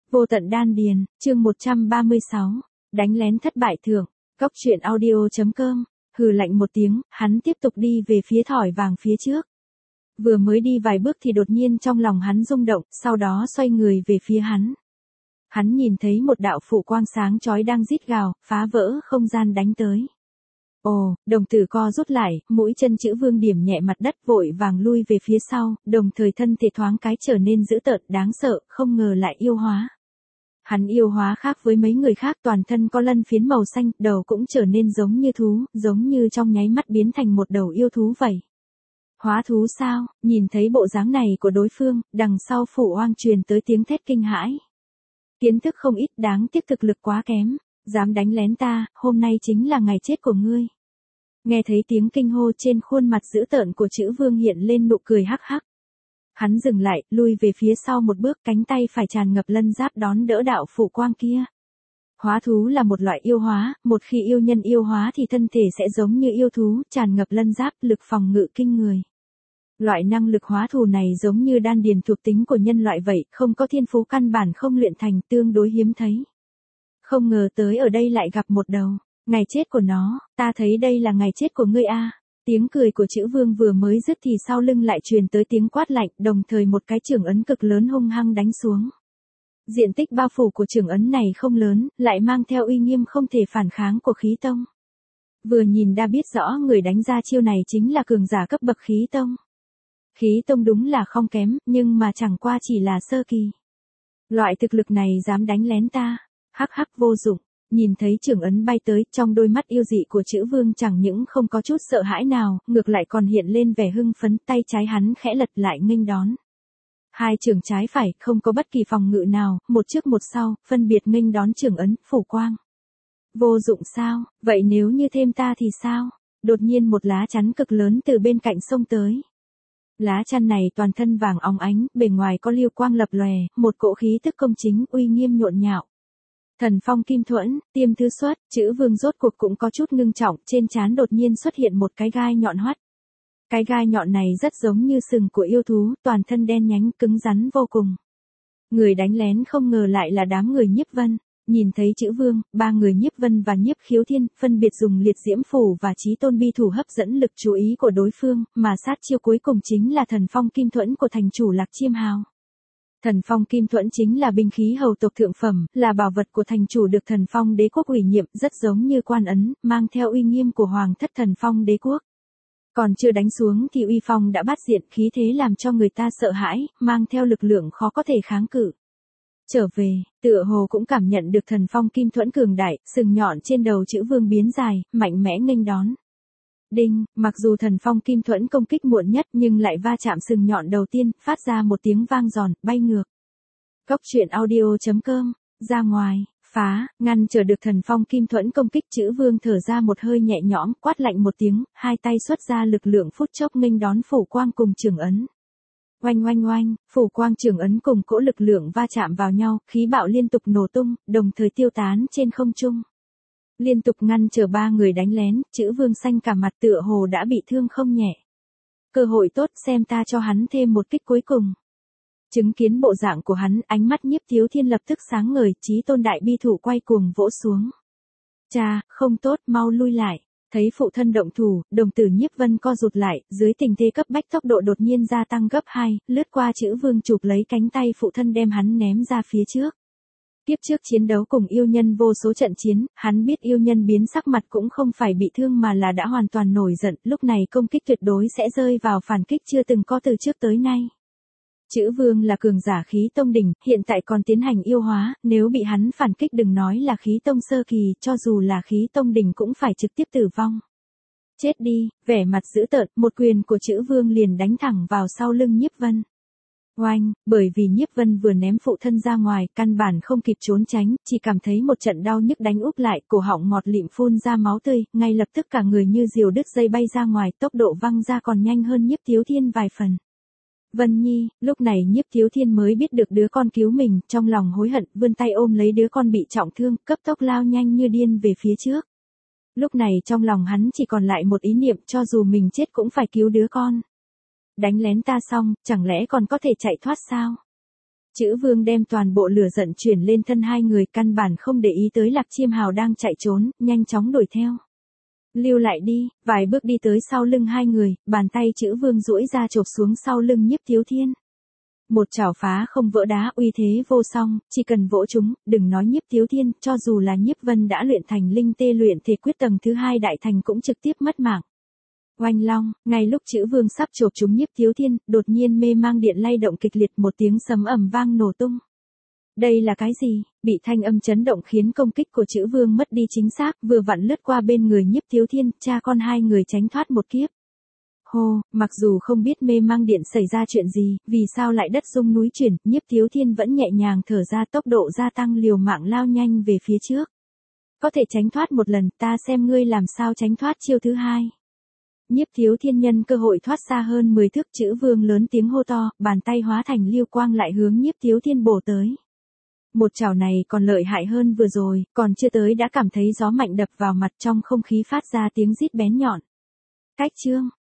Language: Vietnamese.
Vô tận đan điền, chương 136, đánh lén thất bại thưởng, góc truyện audio.com, hừ lạnh một tiếng, hắn tiếp tục đi về phía thỏi vàng phía trước. Vừa mới đi vài bước thì đột nhiên trong lòng hắn rung động, sau đó xoay người về phía hắn. Hắn nhìn thấy một đạo phụ quang sáng chói đang rít gào, phá vỡ không gian đánh tới. Ồ, đồng tử co rút lại, mũi chân Chữ Vương điểm nhẹ mặt đất vội vàng lui về phía sau, đồng thời thân thể thoáng cái trở nên dữ tợn đáng sợ, không ngờ lại yêu hóa. Hắn yêu hóa khác với mấy người khác, toàn thân có lân phiến màu xanh, đầu cũng trở nên giống như thú, giống như trong nháy mắt biến thành một đầu yêu thú vậy. Hóa thú sao? Nhìn thấy bộ dáng này của đối phương, đằng sau Phủ Oang truyền tới tiếng thét kinh hãi. Kiến thức không ít, đáng tiếc thực lực quá kém, dám đánh lén ta, hôm nay chính là ngày chết của ngươi. Nghe thấy tiếng kinh hô, trên khuôn mặt dữ tợn của Chữ Vương hiện lên nụ cười hắc hắc. Hắn dừng lại, lui về phía sau một bước, cánh tay phải tràn ngập lân giáp đón đỡ đạo phủ quang kia. Hóa thú là một loại yêu hóa, một khi yêu nhân yêu hóa thì thân thể sẽ giống như yêu thú, tràn ngập lân giáp, lực phòng ngự kinh người. Loại năng lực hóa thú này giống như đan điền thuộc tính của nhân loại vậy, không có thiên phú căn bản không luyện thành, tương đối hiếm thấy. Không ngờ tới ở đây lại gặp một đầu, ngày chết của nó, ta thấy đây là ngày chết của ngươi a. Tiếng cười của Chữ Vương vừa mới dứt thì sau lưng lại truyền tới tiếng quát lạnh, đồng thời một cái chưởng ấn cực lớn hung hăng đánh xuống. Diện tích bao phủ của chưởng ấn này không lớn, lại mang theo uy nghiêm không thể phản kháng của khí tông. Vừa nhìn đã biết rõ người đánh ra chiêu này chính là cường giả cấp bậc khí tông. Khí tông đúng là không kém, nhưng mà chẳng qua chỉ là sơ kỳ. Loại thực lực này dám đánh lén ta, hắc hắc vô dụng. Nhìn thấy chưởng ấn bay tới, trong đôi mắt yêu dị của Chữ Vương chẳng những không có chút sợ hãi nào, ngược lại còn hiện lên vẻ hưng phấn, tay trái hắn khẽ lật lại nghênh đón. Hai chưởng trái phải, không có bất kỳ phòng ngự nào, một trước một sau, phân biệt nghênh đón chưởng ấn, phủ quang. Vô dụng sao? Vậy nếu như thêm ta thì sao? Đột nhiên một lá chắn cực lớn từ bên cạnh xông tới. Lá chắn này toàn thân vàng óng ánh, bề ngoài có liêu quang lập lòe, một cỗ khí tức công chính, uy nghiêm nhộn nhạo. Thần phong kim thuẫn, tiêm thứ xuất, Chữ Vương rốt cuộc cũng có chút ngưng trọng, trên trán đột nhiên xuất hiện một cái gai nhọn hoắt. Cái gai nhọn này rất giống như sừng của yêu thú, toàn thân đen nhánh cứng rắn vô cùng. Người đánh lén không ngờ lại là đám người Nhiếp Vân. Nhìn thấy Chữ Vương, ba người Nhiếp Vân và Nhiếp Khiếu Thiên phân biệt dùng liệt diễm phủ và chí tôn bi thủ hấp dẫn lực chú ý của đối phương, mà sát chiêu cuối cùng chính là thần phong kim thuẫn của thành chủ Lạc Chiêm Hào. Thần phong kim thuẫn chính là binh khí hầu tộc thượng phẩm, là bảo vật của thành chủ được thần phong đế quốc ủy nhiệm, rất giống như quan ấn, mang theo uy nghiêm của hoàng thất thần phong đế quốc. Còn chưa đánh xuống thì uy phong đã bát diện, khí thế làm cho người ta sợ hãi, mang theo lực lượng khó có thể kháng cự. Trở về, tựa hồ cũng cảm nhận được thần phong kim thuẫn cường đại, sừng nhọn trên đầu Chữ Vương biến dài, mạnh mẽ nghênh đón. Đinh, mặc dù thần phong kim thuẫn công kích muộn nhất nhưng lại va chạm sừng nhọn đầu tiên, phát ra một tiếng vang giòn, bay ngược. Góc truyện audio.com, ra ngoài, phá, ngăn trở được thần phong kim thuẫn công kích. Chữ Vương thở ra một hơi nhẹ nhõm, quát lạnh một tiếng, hai tay xuất ra lực lượng phút chốc nghênh đón phủ quang cùng chưởng ấn. Oanh oanh oanh, phủ quang chưởng ấn cùng cỗ lực lượng va chạm vào nhau, khí bạo liên tục nổ tung, đồng thời tiêu tán trên không trung. Liên tục ngăn trở ba người đánh lén, Chữ Vương xanh cả mặt tựa hồ đã bị thương không nhẹ. Cơ hội tốt, xem ta cho hắn thêm một kích cuối cùng. Chứng kiến bộ dạng của hắn, ánh mắt Nhiếp Thiếu Thiên lập tức sáng ngời, chí tôn đại bi thủ quay cuồng vỗ xuống. Cha, không tốt, mau lui lại. Thấy phụ thân động thủ, đồng tử Nhiếp Vân co rụt lại, dưới tình thế cấp bách tốc độ đột nhiên gia tăng gấp 2, lướt qua Chữ Vương chụp lấy cánh tay phụ thân đem hắn ném ra phía trước. Tiếp trước chiến đấu cùng yêu nhân vô số trận chiến, hắn biết yêu nhân biến sắc mặt cũng không phải bị thương mà là đã hoàn toàn nổi giận, lúc này công kích tuyệt đối sẽ rơi vào phản kích chưa từng có từ trước tới nay. Chữ Vương là cường giả khí tông đỉnh, hiện tại còn tiến hành yêu hóa, nếu bị hắn phản kích đừng nói là khí tông sơ kỳ, cho dù là khí tông đỉnh cũng phải trực tiếp tử vong. Chết đi, vẻ mặt dữ tợn, một quyền của Chữ Vương liền đánh thẳng vào sau lưng Nhiếp Vân. Oanh, bởi vì Nhiếp Vân vừa ném phụ thân ra ngoài, căn bản không kịp trốn tránh, chỉ cảm thấy một trận đau nhức đánh úp lại, cổ họng ngọt lịm phun ra máu tươi, ngay lập tức cả người như diều đứt dây bay ra ngoài, tốc độ văng ra còn nhanh hơn Nhiếp Thiếu Thiên vài phần. Vân Nhi, lúc này Nhiếp Thiếu Thiên mới biết được đứa con cứu mình, trong lòng hối hận, vươn tay ôm lấy đứa con bị trọng thương, cấp tốc lao nhanh như điên về phía trước. Lúc này trong lòng hắn chỉ còn lại một ý niệm, cho dù mình chết cũng phải cứu đứa con. Đánh lén ta xong, chẳng lẽ còn có thể chạy thoát sao? Chữ Vương đem toàn bộ lửa giận chuyển lên thân hai người, căn bản không để ý tới Lạc Chiêm Hào đang chạy trốn, nhanh chóng đuổi theo. Lưu lại đi, vài bước đi tới sau lưng hai người, bàn tay Chữ Vương duỗi ra chộp xuống sau lưng Nhiếp Thiếu Thiên. Một chảo phá không vỡ đá, uy thế vô song, chỉ cần vỗ chúng, đừng nói Nhiếp Thiếu Thiên, cho dù là Nhiếp Vân đã luyện thành linh tê luyện thể quyết tầng thứ 2 đại thành cũng trực tiếp mất mạng. Oanh long, ngay lúc Chữ Vương sắp chộp chúng Nhiếp Thiếu Thiên, đột nhiên mê mang điện lay động kịch liệt, một tiếng sấm ầm vang nổ tung. Đây là cái gì? Bị thanh âm chấn động khiến công kích của Chữ Vương mất đi chính xác, vừa vặn lướt qua bên người Nhiếp Thiếu Thiên, cha con hai người tránh thoát một kiếp. Hô, mặc dù không biết mê mang điện xảy ra chuyện gì, vì sao lại đất rung núi chuyển, Nhiếp Thiếu Thiên vẫn nhẹ nhàng thở ra, tốc độ gia tăng, liều mạng lao nhanh về phía trước. Có thể tránh thoát một lần, ta xem ngươi làm sao tránh thoát chiêu thứ hai. Nhiếp Thiếu Thiên nhân cơ hội thoát xa hơn 10 thước. Chữ Vương lớn tiếng hô to, bàn tay hóa thành lưu quang lại hướng Nhiếp Thiếu Thiên bổ tới. Một chảo này còn lợi hại hơn vừa rồi, còn chưa tới đã cảm thấy gió mạnh đập vào mặt, trong không khí phát ra tiếng rít bén nhọn. Cách chương